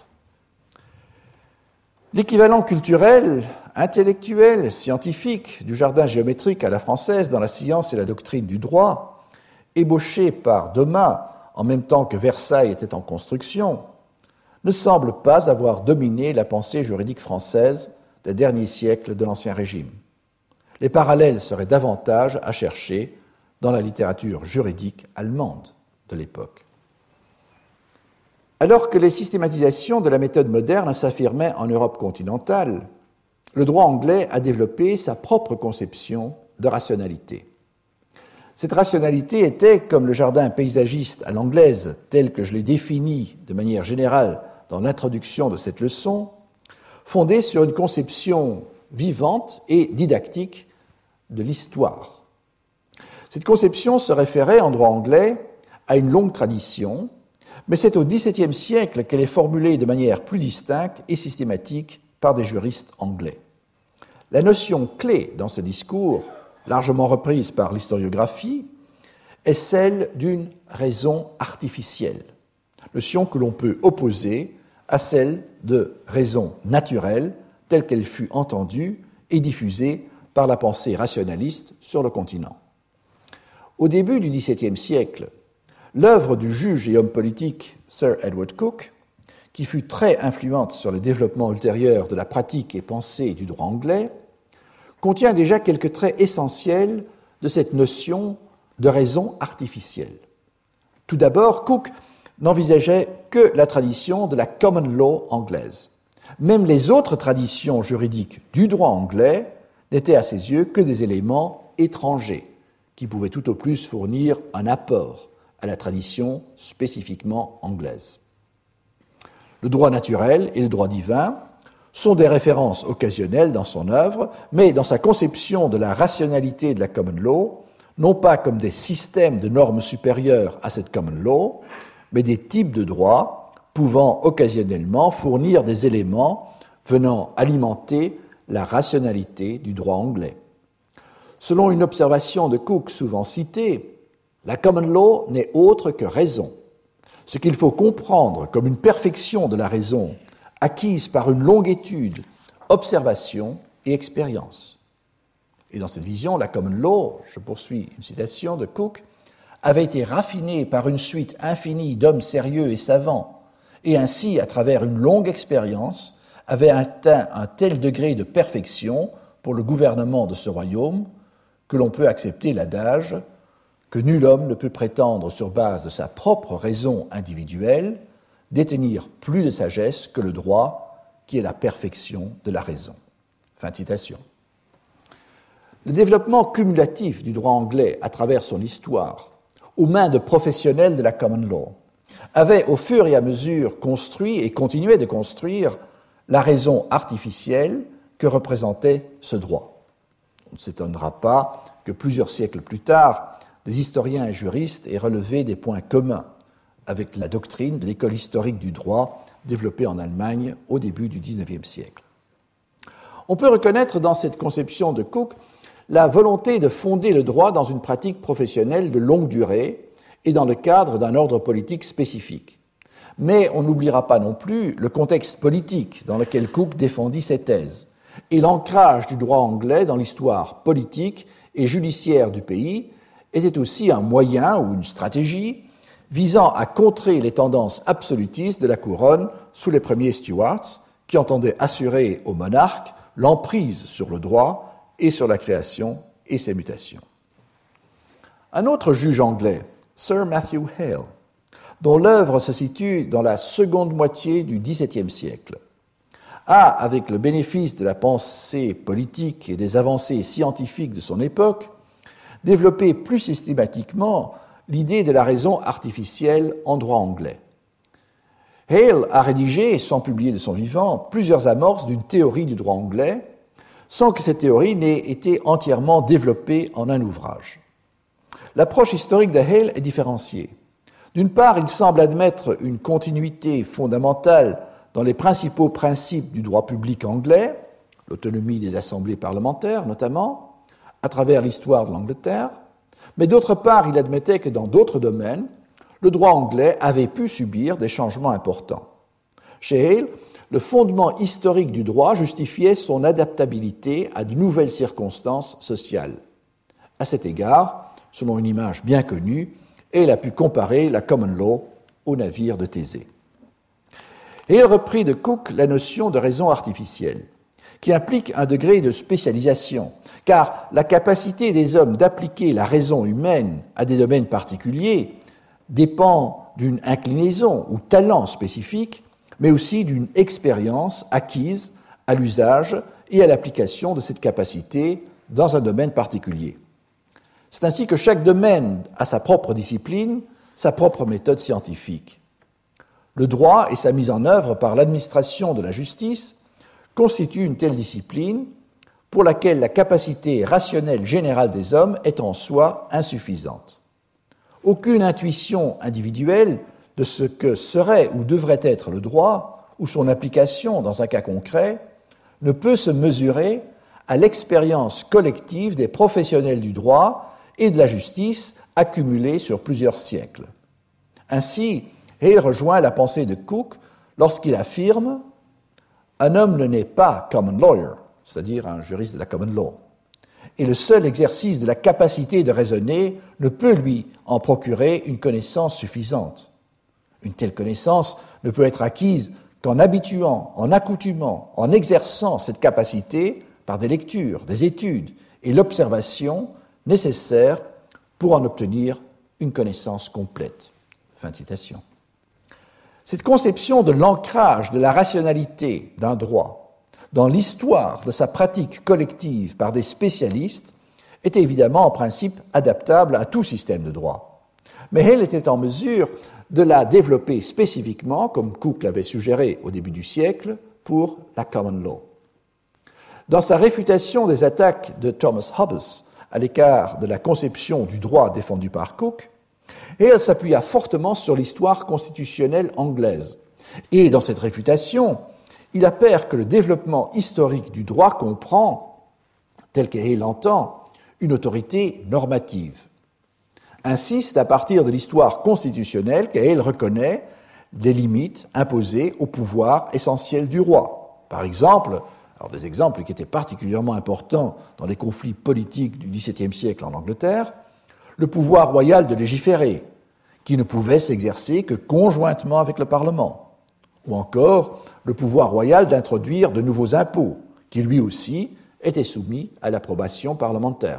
L'équivalent culturel, intellectuel, scientifique du jardin géométrique à la française dans la science et la doctrine du droit, ébauché par Demas en même temps que Versailles était en construction, ne semble pas avoir dominé la pensée juridique française des derniers siècles de l'Ancien Régime. Les parallèles seraient davantage à chercher dans la littérature juridique allemande de l'époque. Alors que les systématisations de la méthode moderne s'affirmaient en Europe continentale, le droit anglais a développé sa propre conception de rationalité. Cette rationalité était, comme le jardin paysagiste à l'anglaise, tel que je l'ai défini de manière générale dans l'introduction de cette leçon, fondée sur une conception vivante et didactique de l'histoire. Cette conception se référait en droit anglais à une longue tradition, mais c'est au dix-septième siècle qu'elle est formulée de manière plus distincte et systématique par des juristes anglais. La notion clé dans ce discours, largement reprise par l'historiographie, est celle d'une raison artificielle, notion que l'on peut opposer à celle de raison naturelle telle qu'elle fut entendue et diffusée par la pensée rationaliste sur le continent. Au début du dix-septième siècle, l'œuvre du juge et homme politique Sir Edward Coke, qui fut très influente sur le développement ultérieur de la pratique et pensée du droit anglais, contient déjà quelques traits essentiels de cette notion de raison artificielle. Tout d'abord, Coke n'envisageait que la tradition de la common law anglaise. Même les autres traditions juridiques du droit anglais n'étaient à ses yeux que des éléments étrangers, qui pouvaient tout au plus fournir un apport à la tradition spécifiquement anglaise. Le droit naturel et le droit divin sont des références occasionnelles dans son œuvre, mais dans sa conception de la rationalité de la common law, non pas comme des systèmes de normes supérieures à cette common law, mais des types de droits pouvant occasionnellement fournir des éléments venant alimenter la rationalité du droit anglais. Selon une observation de Coke souvent citée, la common law n'est autre que raison, ce qu'il faut comprendre comme une perfection de la raison acquise par une longue étude, observation et expérience. Et dans cette vision, la common law, je poursuis une citation de Coke, avait été raffinée par une suite infinie d'hommes sérieux et savants, et ainsi, à travers une longue expérience, avait atteint un tel degré de perfection pour le gouvernement de ce royaume que l'on peut accepter l'adage que nul homme ne peut prétendre, sur base de sa propre raison individuelle, détenir plus de sagesse que le droit, qui est la perfection de la raison. Fin de citation. Le développement cumulatif du droit anglais à travers son histoire, aux mains de professionnels de la common law, avait au fur et à mesure construit et continuait de construire la raison artificielle que représentait ce droit. On ne s'étonnera pas que plusieurs siècles plus tard, des historiens et juristes aient relevé des points communs avec la doctrine de l'école historique du droit développée en Allemagne au début du dix-neuvième siècle. On peut reconnaître dans cette conception de Coke la volonté de fonder le droit dans une pratique professionnelle de longue durée et dans le cadre d'un ordre politique spécifique. Mais on n'oubliera pas non plus le contexte politique dans lequel Coke défendit ses thèses et l'ancrage du droit anglais dans l'histoire politique et judiciaire du pays était aussi un moyen ou une stratégie visant à contrer les tendances absolutistes de la couronne sous les premiers Stuarts, qui entendaient assurer au monarque l'emprise sur le droit et sur la création et ses mutations. Un autre juge anglais, Sir Matthew Hale, dont l'œuvre se situe dans la seconde moitié du dix-septième siècle, a, avec le bénéfice de la pensée politique et des avancées scientifiques de son époque, développé plus systématiquement l'idée de la raison artificielle en droit anglais. Hale a rédigé, sans publier de son vivant, plusieurs amorces d'une théorie du droit anglais, sans que cette théorie n'ait été entièrement développée en un ouvrage. L'approche historique de Hale est différenciée. D'une part, il semble admettre une continuité fondamentale dans les principaux principes du droit public anglais, l'autonomie des assemblées parlementaires notamment, à travers l'histoire de l'Angleterre, mais d'autre part, il admettait que dans d'autres domaines, le droit anglais avait pu subir des changements importants. Chez Hale, le fondement historique du droit justifiait son adaptabilité à de nouvelles circonstances sociales. À cet égard, selon une image bien connue, Hale a pu comparer la common law au navire de Thésée. Hale reprit de Coke la notion de raison artificielle, qui implique un degré de spécialisation, car la capacité des hommes d'appliquer la raison humaine à des domaines particuliers dépend d'une inclinaison ou talent spécifique, mais aussi d'une expérience acquise à l'usage et à l'application de cette capacité dans un domaine particulier. C'est ainsi que chaque domaine a sa propre discipline, sa propre méthode scientifique. Le droit et sa mise en œuvre par l'administration de la justice constituent une telle discipline pour laquelle la capacité rationnelle générale des hommes est en soi insuffisante. Aucune intuition individuelle de ce que serait ou devrait être le droit, ou son application dans un cas concret, ne peut se mesurer à l'expérience collective des professionnels du droit et de la justice accumulée sur plusieurs siècles. Ainsi, Hale rejoint la pensée de Coke lorsqu'il affirme « Un homme ne naît pas common lawyer », c'est-à-dire un juriste de la common law, et le seul exercice de la capacité de raisonner ne peut lui en procurer une connaissance suffisante. Une telle connaissance ne peut être acquise qu'en habituant, en accoutumant, en exerçant cette capacité par des lectures, des études et l'observation nécessaires pour en obtenir une connaissance complète. Fin de citation. Cette conception de l'ancrage de la rationalité d'un droit dans l'histoire de sa pratique collective par des spécialistes était évidemment en principe adaptable à tout système de droit. Mais Hale était en mesure de la développer spécifiquement, comme Coke l'avait suggéré au début du siècle, pour la common law. Dans sa réfutation des attaques de Thomas Hobbes à l'égard de la conception du droit défendue par Coke, Hale s'appuya fortement sur l'histoire constitutionnelle anglaise. Et dans cette réfutation, il appert que le développement historique du droit comprend, tel que Hale l'entend, une autorité normative. Ainsi, c'est à partir de l'histoire constitutionnelle qu'Hale reconnaît des limites imposées au pouvoir essentiel du roi. Par exemple, alors des exemples qui étaient particulièrement importants dans les conflits politiques du dix-septième siècle en Angleterre, le pouvoir royal de légiférer, qui ne pouvait s'exercer que conjointement avec le Parlement, ou encore le pouvoir royal d'introduire de nouveaux impôts, qui lui aussi était soumis à l'approbation parlementaire.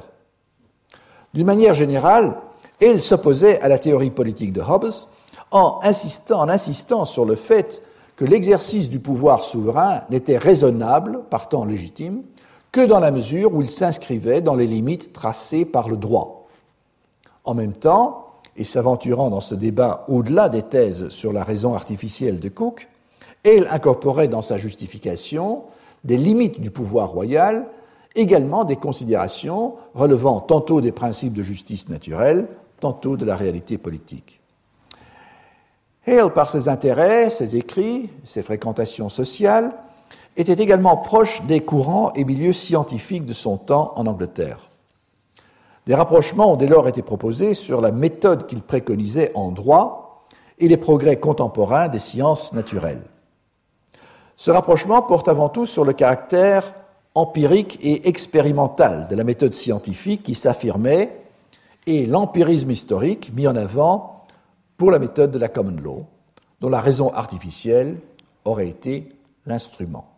D'une manière générale, Hale s'opposait à la théorie politique de Hobbes en insistant, en insistant sur le fait que l'exercice du pouvoir souverain n'était raisonnable, partant légitime, que dans la mesure où il s'inscrivait dans les limites tracées par le droit. En même temps, et s'aventurant dans ce débat au-delà des thèses sur la raison artificielle de Coke, Hale incorporait dans sa justification des limites du pouvoir royal, également des considérations relevant tantôt des principes de justice naturelle, tantôt de la réalité politique. Hale, par ses intérêts, ses écrits, ses fréquentations sociales, était également proche des courants et milieux scientifiques de son temps en Angleterre. Des rapprochements ont dès lors été proposés sur la méthode qu'il préconisait en droit et les progrès contemporains des sciences naturelles. Ce rapprochement porte avant tout sur le caractère empirique et expérimental de la méthode scientifique qui s'affirmait et l'empirisme historique mis en avant pour la méthode de la common law, dont la raison artificielle aurait été l'instrument.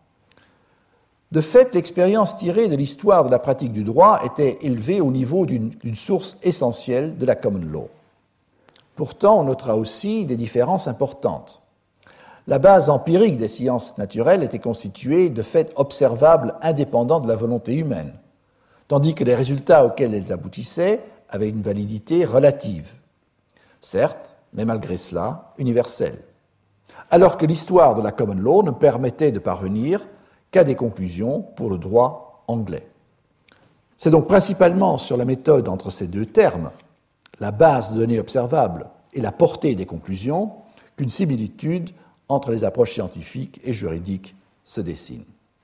De fait, l'expérience tirée de l'histoire de la pratique du droit était élevée au niveau d'une, d'une source essentielle de la common law. Pourtant, on notera aussi des différences importantes. La base empirique des sciences naturelles était constituée de faits observables indépendants de la volonté humaine, tandis que les résultats auxquels elles aboutissaient avaient une validité relative, certes, mais malgré cela, universelle, alors que l'histoire de la common law ne permettait de parvenir qu'à des conclusions pour le droit anglais. C'est donc principalement sur la méthode entre ces deux termes, la base de données observables et la portée des conclusions, qu'une similitude entre les approches scientifiques et juridiques se dessine.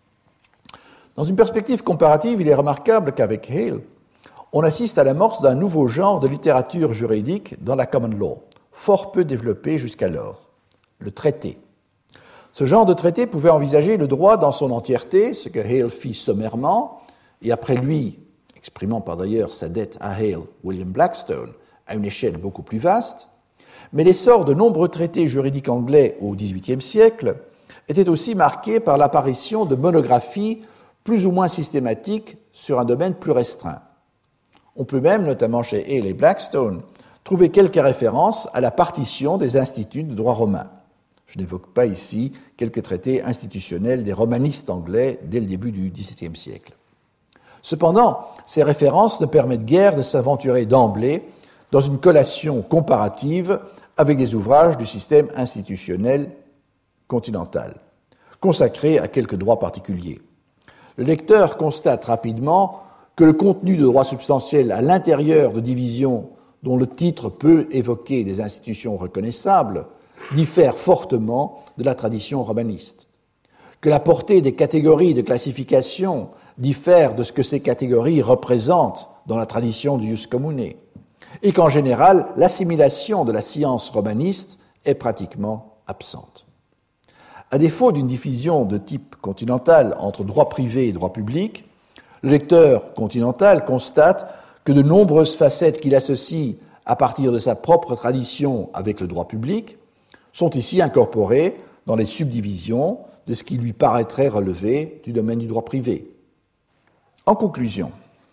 Dans une perspective comparative, il est remarquable qu'avec Hale, on assiste à l'amorce d'un nouveau genre de littérature juridique dans la common law, fort peu développé jusqu'alors, le traité. Ce genre de traité pouvait envisager le droit dans son entièreté, ce que Hale fit sommairement, et après lui, exprimant par d'ailleurs sa dette à Hale, William Blackstone, à une échelle beaucoup plus vaste, mais l'essor de nombreux traités juridiques anglais au dix-huitième siècle était aussi marqué par l'apparition de monographies plus ou moins systématiques sur un domaine plus restreint. On peut même, notamment chez Hale et Blackstone, trouver quelques références à la partition des instituts de droit romain. Je n'évoque pas ici quelques traités institutionnels des romanistes anglais dès le début du dix-septième siècle. Cependant, ces références ne permettent guère de s'aventurer d'emblée dans une collation comparative avec des ouvrages du système institutionnel continental, consacrés à quelques droits particuliers. le lecteur constate rapidement que le contenu de droit substantiel à l'intérieur de divisions dont le titre peut évoquer des institutions reconnaissables diffère fortement de la tradition romaniste, que la portée des catégories de classification diffère de ce que ces catégories représentent dans la tradition du jus commune, et qu'en général, l'assimilation de la science romaniste est pratiquement absente. À défaut d'une division de type continental entre droit privé et droit public, le lecteur continental constate que de nombreuses facettes qu'il associe à partir de sa propre tradition avec le droit public sont ici incorporées dans les subdivisions de ce qui lui paraîtrait relever du domaine du droit privé. En conclusion,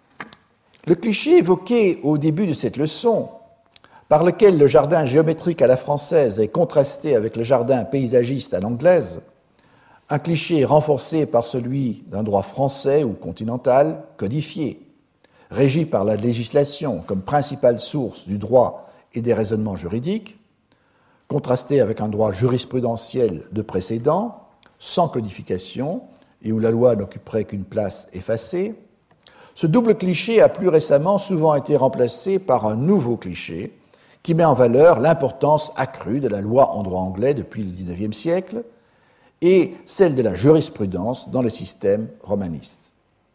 le cliché évoqué au début de cette leçon, par lequel le jardin géométrique à la française est contrasté avec le jardin paysagiste à l'anglaise, un cliché renforcé par celui d'un droit français ou continental codifié, régi par la législation comme principale source du droit et des raisonnements juridiques, contrasté avec un droit jurisprudentiel de précédent, sans codification et où la loi n'occuperait qu'une place effacée, ce double cliché a plus récemment souvent été remplacé par un nouveau cliché qui met en valeur l'importance accrue de la loi en droit anglais depuis le dix-neuvième siècle et celle de la jurisprudence dans le système romaniste.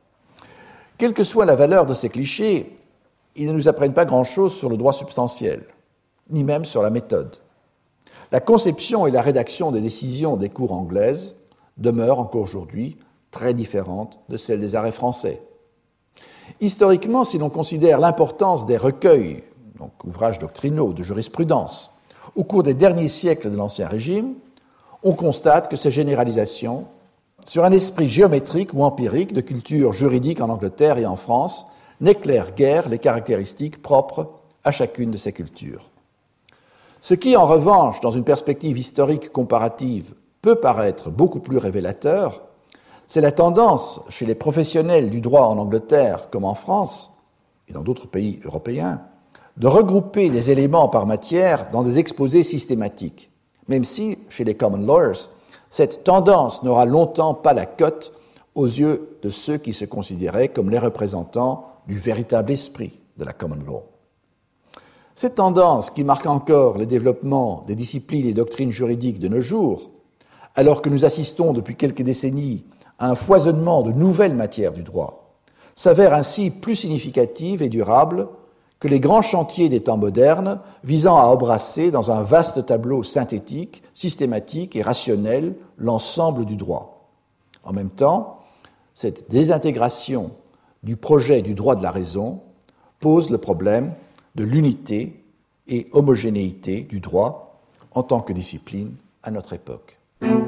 Quelle que soit la valeur de ces clichés, ils ne nous apprennent pas grand-chose sur le droit substantiel, ni même sur la méthode. La conception et la rédaction des décisions des cours anglaises demeurent encore aujourd'hui très différentes de celles des arrêts français. Historiquement, si l'on considère l'importance des recueils, donc ouvrages doctrinaux de jurisprudence, au cours des derniers siècles de l'Ancien Régime, on constate que ces généralisations, sur un esprit géométrique ou empirique de culture juridique en Angleterre et en France, n'éclairent guère les caractéristiques propres à chacune de ces cultures. Ce qui, en revanche, dans une perspective historique comparative, peut paraître beaucoup plus révélateur, c'est la tendance chez les professionnels du droit en Angleterre comme en France et dans d'autres pays européens de regrouper des éléments par matière dans des exposés systématiques, même si, chez les common lawyers, cette tendance n'aura longtemps pas la cote aux yeux de ceux qui se considéraient comme les représentants du véritable esprit de la common law. Cette tendance qui marque encore le développement des disciplines et doctrines juridiques de nos jours, alors que nous assistons depuis quelques décennies à un foisonnement de nouvelles matières du droit, s'avère ainsi plus significative et durable que les grands chantiers des temps modernes visant à embrasser dans un vaste tableau synthétique, systématique et rationnel l'ensemble du droit. En même temps, cette désintégration du projet du droit de la raison pose le problème de l'unité et homogénéité du droit en tant que discipline à notre époque.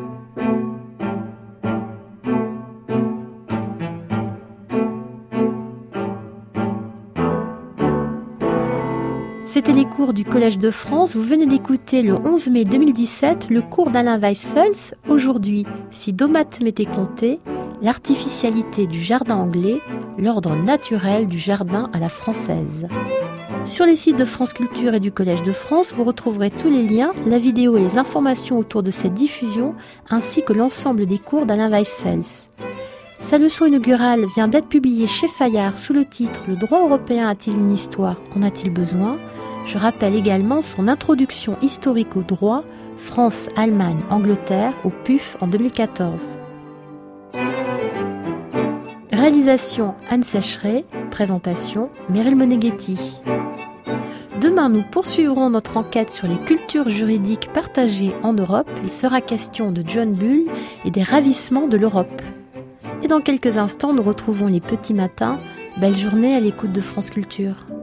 C'était les cours du Collège de France. Vous venez d'écouter le onze mai deux mille dix-sept le cours d'Alain Weisfels. Aujourd'hui, si Domat m'était compté, l'artificialité du jardin anglais, l'ordre naturel du jardin à la française. Sur les sites de France Culture et du Collège de France, vous retrouverez tous les liens, la vidéo et les informations autour de cette diffusion, ainsi que l'ensemble des cours d'Alain Weisfels. Sa leçon inaugurale vient d'être publiée chez Fayard sous le titre « Le droit européen a-t-il une histoire ? En a-t-il besoin ?» Je rappelle également son introduction historique au droit, France, Allemagne, Angleterre, au P U F en deux mille quatorze. Réalisation Anne Sécheret, présentation Meryl Moneghetti. Demain, nous poursuivrons notre enquête sur les cultures juridiques partagées en Europe. Il sera question de John Bull et des ravissements de l'Europe. Et dans quelques instants, nous retrouvons les petits matins. Belle journée à l'écoute de France Culture.